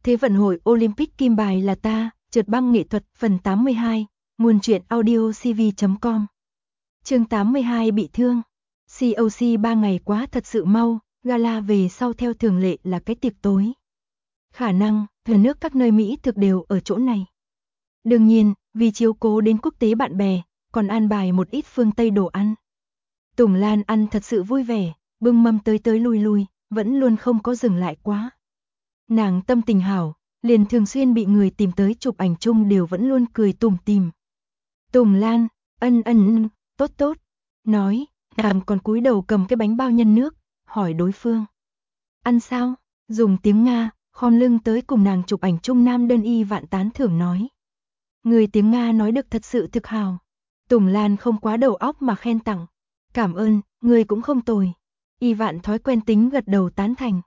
Thế vận hội Olympic kim bài là ta, trượt băng nghệ thuật phần 82, nguồn truyện audio cv.com. Chương 82 bị thương. COC 3 ngày quá thật sự mau, gala về sau theo thường lệ là cái tiệc tối. Khả năng, thuyền nước các nơi Mỹ thực đều ở chỗ này. Đương nhiên, vì chiếu cố đến quốc tế bạn bè, còn an bài một ít phương Tây đồ ăn. Tùng Lan ăn thật sự vui vẻ, bưng mâm tới lui lui, vẫn luôn không có dừng lại quá. Nàng tâm tình hảo, liền thường xuyên bị người tìm tới chụp ảnh chung đều vẫn luôn cười tủm tỉm. Tùng Lan, tốt, nói, nàng còn cúi đầu cầm cái bánh bao nhân nước, hỏi đối phương. Ăn sao? Dùng tiếng Nga, khom lưng tới cùng nàng chụp ảnh chung nam đơn y vạn tán thưởng nói. Người tiếng Nga nói được thật sự thực hào. Tùng Lan không quá đầu óc mà khen tặng. Cảm ơn, người cũng không tồi. Y vạn thói quen tính gật đầu tán thành.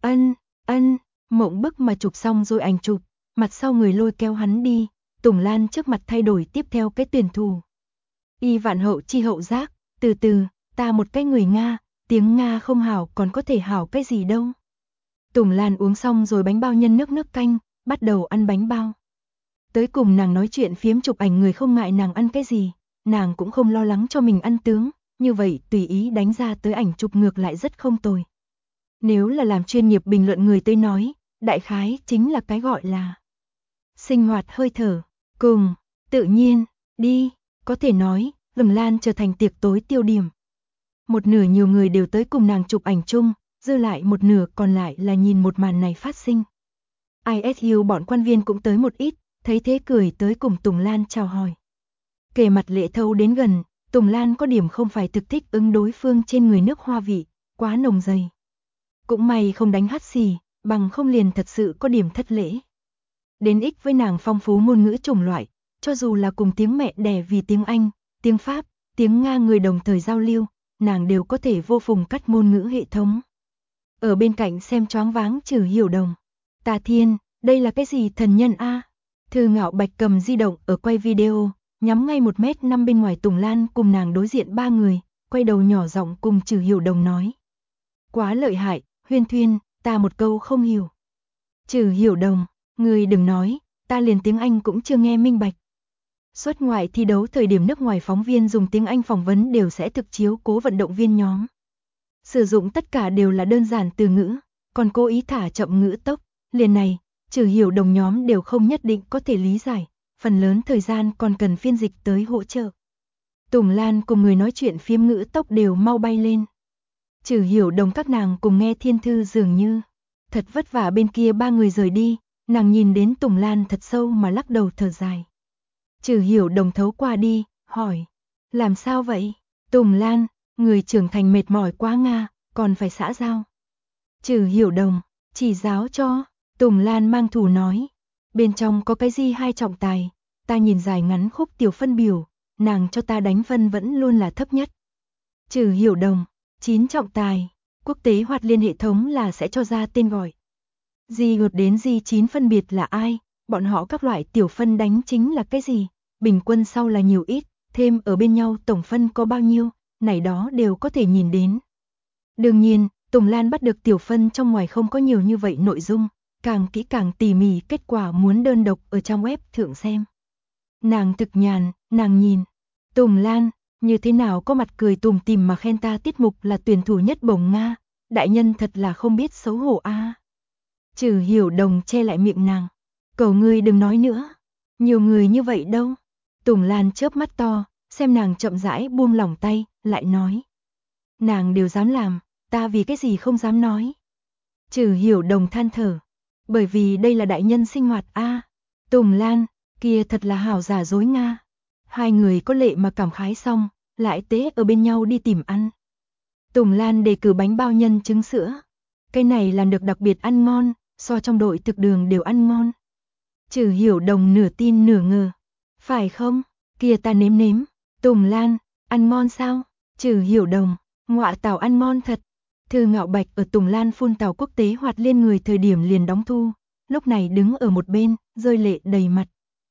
Mộng bức mà chụp xong rồi ảnh chụp, mặt sau người lôi kéo hắn đi, Tùng Lan trước mặt thay đổi tiếp theo cái tuyển thủ. Y vạn hậu chi hậu giác, từ từ, ta một cái người Nga, tiếng Nga không hảo còn có thể hảo cái gì đâu. Tùng Lan uống xong rồi bánh bao nhân nước canh, bắt đầu ăn bánh bao. Tới cùng nàng nói chuyện phiếm chụp ảnh người không ngại nàng ăn cái gì, nàng cũng không lo lắng cho mình ăn tướng, như vậy tùy ý đánh ra tới ảnh chụp ngược lại rất không tồi. Nếu là làm chuyên nghiệp bình luận người tới nói, đại khái chính là cái gọi là sinh hoạt hơi thở, cùng, tự nhiên, đi, có thể nói, Tùng Lan trở thành tiệc tối tiêu điểm. Một nửa nhiều người đều tới cùng nàng chụp ảnh chung, dư lại một nửa còn lại là nhìn một màn này phát sinh. ISU bọn quan viên cũng tới một ít, thấy thế cười tới cùng Tùng Lan chào hỏi. Kề mặt lệ thâu đến gần, Tùng Lan có điểm không phải thực thích ứng đối phương trên người nước hoa vị, quá nồng dày. Cũng may không đánh hắt xì, bằng không liền thật sự có điểm thất lễ. Đến ích với nàng phong phú ngôn ngữ chủng loại, cho dù là cùng tiếng mẹ đẻ vì tiếng Anh, tiếng Pháp, tiếng Nga người đồng thời giao lưu, nàng đều có thể vô phùng cắt ngôn ngữ hệ thống. Ở bên cạnh xem choáng váng Trừ Hiểu Đồng. Tà Thiên, đây là cái gì thần nhân a? Thư Ngạo Bạch cầm di động ở quay video, nhắm ngay 1m5 bên ngoài Tùng Lan cùng nàng đối diện ba người, quay đầu nhỏ giọng cùng Trừ Hiểu Đồng nói. Quá lợi hại, Huyên Thuyên, ta một câu không hiểu. Trừ Hiểu Đồng, người đừng nói, ta liền tiếng Anh cũng chưa nghe minh bạch. Xuất ngoại thi đấu thời điểm nước ngoài phóng viên dùng tiếng Anh phỏng vấn đều sẽ thực chiếu cố vận động viên nhóm. Sử dụng tất cả đều là đơn giản từ ngữ, còn cố ý thả chậm ngữ tốc, liền này, Trừ Hiểu Đồng nhóm đều không nhất định có thể lý giải, phần lớn thời gian còn cần phiên dịch tới hỗ trợ. Tùng Lan cùng người nói chuyện phiếm ngữ tốc đều mau bay lên. Trừ Hiểu Đồng các nàng cùng nghe thiên thư dường như. Thật vất vả bên kia ba người rời đi, nàng nhìn đến Tùng Lan thật sâu mà lắc đầu thở dài. Trừ Hiểu Đồng thấu qua đi, hỏi. Làm sao vậy? Tùng Lan, người trưởng thành mệt mỏi quá Nga, còn phải xã giao. Trừ Hiểu Đồng, chỉ giáo cho. Tùng Lan mang thủ nói. Bên trong có cái gì hai trọng tài, ta nhìn dài ngắn khúc tiểu phân biểu, nàng cho ta đánh phân vẫn luôn là thấp nhất. Trừ Hiểu Đồng, 9 trọng tài, quốc tế hoạt liên hệ thống là sẽ cho ra tên gọi. G1 đến G9 phân biệt là ai, bọn họ các loại tiểu phân đánh chính là cái gì, bình quân sau là nhiều ít, thêm ở bên nhau tổng phân có bao nhiêu, này đó đều có thể nhìn đến. Đương nhiên, Tùng Lan bắt được tiểu phân trong ngoài không có nhiều như vậy nội dung, càng kỹ càng tỉ mỉ kết quả muốn đơn độc ở trang web thượng xem. Nàng thực nhàn, nàng nhìn. Tùng Lan, như thế nào có mặt cười tủm tỉm mà khen ta tiết mục là tuyển thủ nhất bổng Nga, đại nhân thật là không biết xấu hổ a. Trừ Hiểu Đồng che lại miệng nàng. Cầu ngươi đừng nói nữa. Nhiều người như vậy đâu. Tùng Lan chớp mắt to, xem nàng chậm rãi buông lỏng tay, lại nói. Nàng đều dám làm, ta vì cái gì không dám nói. Trừ Hiểu Đồng than thở. Bởi vì đây là đại nhân sinh hoạt a. Tùng Lan, kia thật là hảo giả dối Nga. Hai người có lệ mà cảm khái xong, lại tế ở bên nhau đi tìm ăn. Tùng Lan đề cử bánh bao nhân trứng sữa. Cái này làm được đặc biệt ăn ngon, so trong đội thực đường đều ăn ngon. Trừ Hiểu Đồng nửa tin nửa ngờ. Phải không? Kia ta nếm. Tùng Lan, ăn ngon sao? Trừ Hiểu Đồng, ngọa tảo ăn ngon thật. Thư Ngạo Bạch ở Tùng Lan phun tảo quốc tế hoạt liên người thời điểm liền đóng thu, lúc này đứng ở một bên, rơi lệ đầy mặt.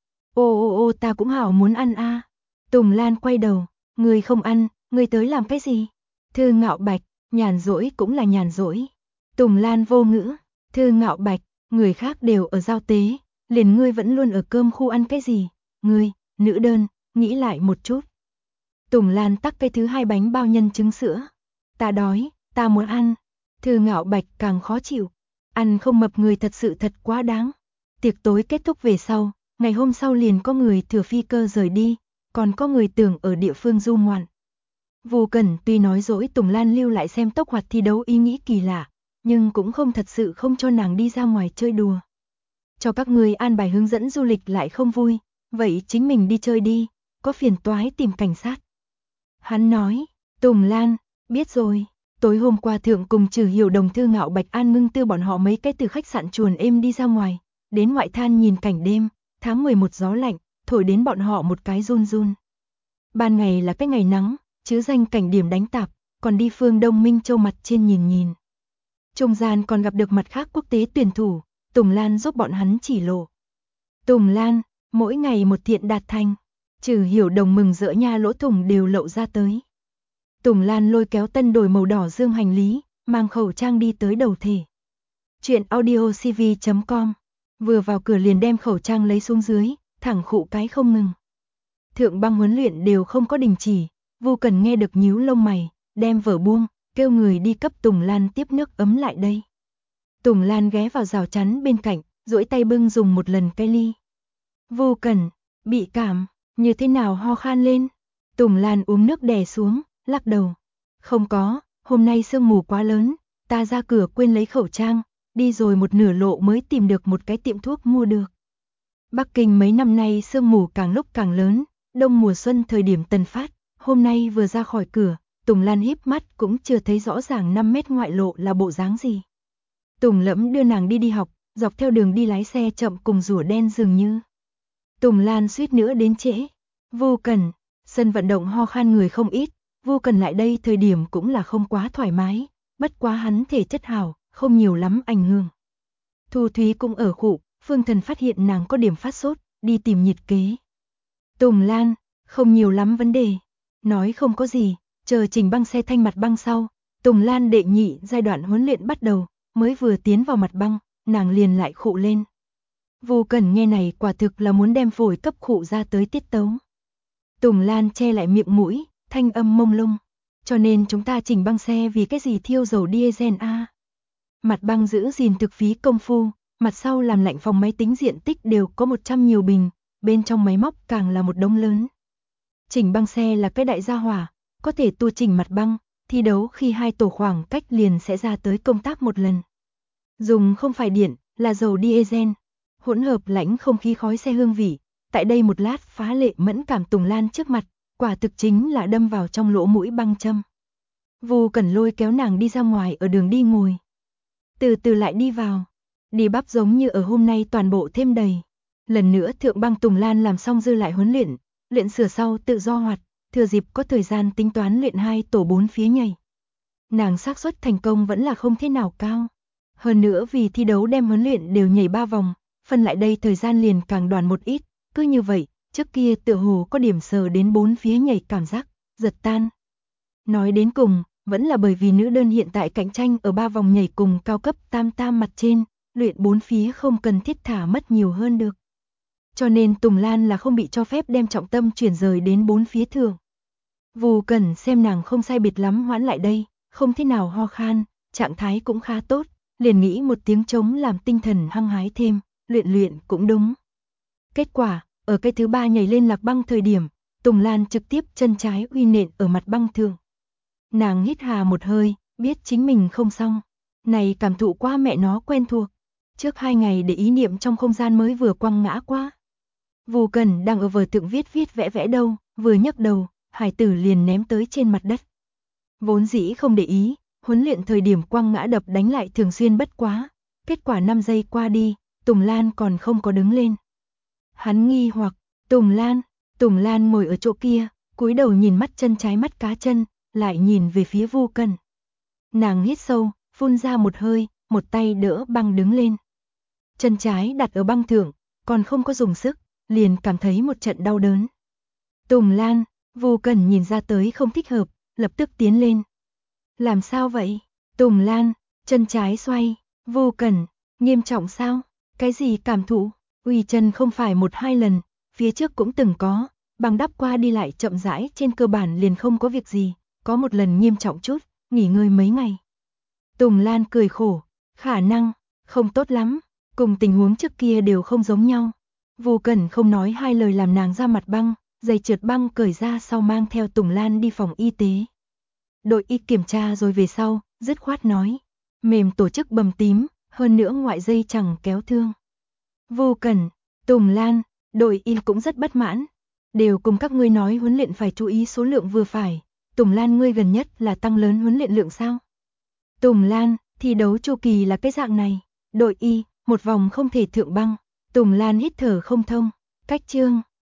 Ô ta cũng hảo muốn ăn a. Tùng Lan quay đầu, người không ăn, người tới làm cái gì? Thư Ngạo Bạch, nhàn rỗi cũng là nhàn rỗi. Tùng Lan vô ngữ, Thư Ngạo Bạch, Người khác đều ở giao tế, liền ngươi vẫn luôn ở cơm khu ăn cái gì? Ngươi, nữ đơn, nghĩ lại một chút. Tùng Lan tắc cái thứ 2 bánh bao nhân trứng sữa. Ta đói, ta muốn ăn. Thư Ngạo Bạch càng khó chịu. Ăn không mập người thật sự thật quá đáng. Tiệc tối kết thúc về sau, ngày hôm sau liền có người thừa phi cơ rời đi, còn có người tưởng ở địa phương du ngoạn. Vu Cẩn tuy nói dỗi Tùng Lan lưu lại xem tốc hoạt thi đấu ý nghĩ kỳ lạ, nhưng cũng không thật sự không cho nàng đi ra ngoài chơi đùa. Cho các người an bài hướng dẫn du lịch lại không vui, vậy chính mình đi chơi đi, có phiền toái tìm cảnh sát. Hắn nói, Tùng Lan, biết rồi. Tối hôm qua thượng cùng Trừ Hiểu Đồng Thư Ngạo Bạch An Ngưng Tư bọn họ mấy cái từ khách sạn chuồn êm đi ra ngoài, đến ngoại than nhìn cảnh đêm, tháng 11 gió lạnh, thổi đến bọn họ một cái run run. Ban ngày là cái ngày nắng, chứ danh cảnh điểm đánh tạp, còn đi phương Đông Minh Châu mặt trên nhìn nhìn. Trung gian còn gặp được mặt khác quốc tế tuyển thủ, Tùng Lan giúp bọn hắn chỉ lộ. Tùng Lan, mỗi ngày một thiện đạt thành, Trừ Hiểu Đồng mừng rỡ nha lỗ thủng đều lộ ra tới. Tùng Lan lôi kéo tân đổi màu đỏ dương hành lý, mang khẩu trang đi tới đầu thể. Chuyện audiocv.com, vừa vào cửa liền đem khẩu trang lấy xuống dưới, thẳng khụ cái không ngừng. Thượng băng huấn luyện đều không có đình chỉ, Vu Cần nghe được nhíu lông mày, đem vở buông, kêu người đi cấp Tùng Lan tiếp nước ấm lại đây. Tùng Lan ghé vào rào chắn bên cạnh, duỗi tay bưng dùng một lần cái ly. Vu Cần, bị cảm, như thế nào ho khan lên? Tùng Lan uống nước đè xuống, lắc đầu. Không có, hôm nay sương mù quá lớn, ta ra cửa quên lấy khẩu trang, đi rồi một nửa lộ mới tìm được một cái tiệm thuốc mua được. Bắc Kinh mấy năm nay sương mù càng lúc càng lớn, đông mùa xuân thời điểm tần phát, hôm nay vừa ra khỏi cửa, Tùng Lan híp mắt cũng chưa thấy rõ ràng 5 mét ngoại lộ là bộ dáng gì. Tùng Lẫm đưa nàng đi học, dọc theo đường đi lái xe chậm cùng rùa đen dường như. Tùng Lan suýt nữa đến trễ. Vu Cần, sân vận động ho khan người không ít, Vu Cần lại đây thời điểm cũng là không quá thoải mái, bất quá hắn thể chất hảo, không nhiều lắm ảnh hưởng. Thu Thúy cũng ở khụ, Phương Thần phát hiện nàng có điểm phát sốt, đi tìm nhiệt kế. Tùng Lan, không nhiều lắm vấn đề, nói không có gì, chờ chỉnh băng xe thanh mặt băng sau, Tùng Lan đệ nhị giai đoạn huấn luyện bắt đầu, mới vừa tiến vào mặt băng, nàng liền lại khụ lên. Vu Cần nghe này quả thực là muốn đem phổi cấp khụ ra tới tiết tấu. Tùng Lan che lại miệng mũi, thanh âm mông lung. Cho nên chúng ta chỉnh băng xe vì cái gì thiêu dầu diesel a? Mặt băng giữ gìn thực phí công phu, mặt sau làm lạnh phòng máy tính diện tích đều có 100 nhiều bình, bên trong máy móc càng là một đống lớn. Chỉnh băng xe là cái đại gia hỏa, có thể tua chỉnh mặt băng, thi đấu khi 2 tổ khoảng cách liền sẽ ra tới công tác một lần. Dùng không phải điện, là dầu diesel, hỗn hợp lãnh không khí khói xe hương vị. Tại đây một lát phá lệ mẫn cảm Tùng Lan trước mặt, quả thực chính là đâm vào trong lỗ mũi băng châm. Vu Cẩn lôi kéo nàng đi ra ngoài ở đường đi ngồi. Từ từ lại đi vào, đi bắp giống như ở hôm nay toàn bộ thêm đầy. Lần nữa thượng băng Tùng Lan làm xong dư lại huấn luyện, luyện sửa sau tự do hoạt, thừa dịp có thời gian tính toán luyện 2 tổ 4 phía nhảy. Nàng xác suất thành công vẫn là không thế nào cao. Hơn nữa vì thi đấu đem huấn luyện đều nhảy 3 vòng, phân lại đây thời gian liền càng đoàn một ít, cứ như vậy, trước kia tựa hồ có điểm sờ đến 4 phía nhảy cảm giác, giật tan. Nói đến cùng, vẫn là bởi vì nữ đơn hiện tại cạnh tranh ở 3 vòng nhảy cùng cao cấp tam tam mặt trên, luyện 4 phía không cần thiết thả mất nhiều hơn được. Cho nên Tùng Lan là không bị cho phép đem trọng tâm chuyển rời đến 4 phía thường. Vu Cẩn xem nàng không sai biệt lắm hoãn lại đây, không thế nào ho khan, trạng thái cũng khá tốt, liền nghĩ một tiếng trống làm tinh thần hăng hái thêm, luyện cũng đúng. Kết quả, ở cái thứ 3 nhảy lên lạc băng thời điểm, Tùng Lan trực tiếp chân trái uy nện ở mặt băng thường. Nàng hít hà một hơi, biết chính mình không xong. Này cảm thụ qua mẹ nó quen thuộc. Trước 2 ngày để ý niệm trong không gian mới vừa quăng ngã qua. Vu Cần đang ở vở tượng viết vẽ đâu, vừa nhấc đầu, hải tử liền ném tới trên mặt đất. Vốn dĩ không để ý, huấn luyện thời điểm quăng ngã đập đánh lại thường xuyên bất quá. Kết quả 5 giây qua đi, Tùng Lan còn không có đứng lên. Hắn nghi hoặc, Tùng Lan ngồi ở chỗ kia, cúi đầu nhìn mắt chân trái mắt cá chân, lại nhìn về phía Vu Cần. Nàng hít sâu, phun ra một hơi, một tay đỡ băng đứng lên. Chân trái đặt ở băng thượng, còn không có dùng sức, liền cảm thấy một trận đau đớn. Tùng Lan, Vu Cần nhìn ra tới không thích hợp, lập tức tiến lên. Làm sao vậy? Tùng Lan, chân trái xoay, Vu Cần, Nghiêm trọng sao? Cái gì cảm thụ? Uy chân không phải 1-2 lần, phía trước cũng từng có, băng đắp qua đi lại chậm rãi trên cơ bản liền không có việc gì, có một lần nghiêm trọng chút, nghỉ ngơi mấy ngày. Tùng Lan cười khổ, khả năng, không tốt lắm, cùng tình huống trước kia đều không giống nhau. Vô Cẩn không nói 2 lời làm nàng ra mặt băng, giày trượt băng cởi ra sau mang theo Tùng Lan đi phòng y tế. Đội y kiểm tra rồi về sau, dứt khoát nói, mềm tổ chức bầm tím, hơn nữa ngoại dây chẳng kéo thương. Vô Cẩn, Tùng Lan, đội y cũng rất bất mãn, đều cùng các ngươi nói huấn luyện phải chú ý số lượng vừa phải, Tùng Lan ngươi gần nhất là tăng lớn huấn luyện lượng sao? Tùng Lan, thi đấu chu kỳ là cái dạng này, đội y, một vòng không thể thượng băng, Tùng Lan hít thở không thông, cách chương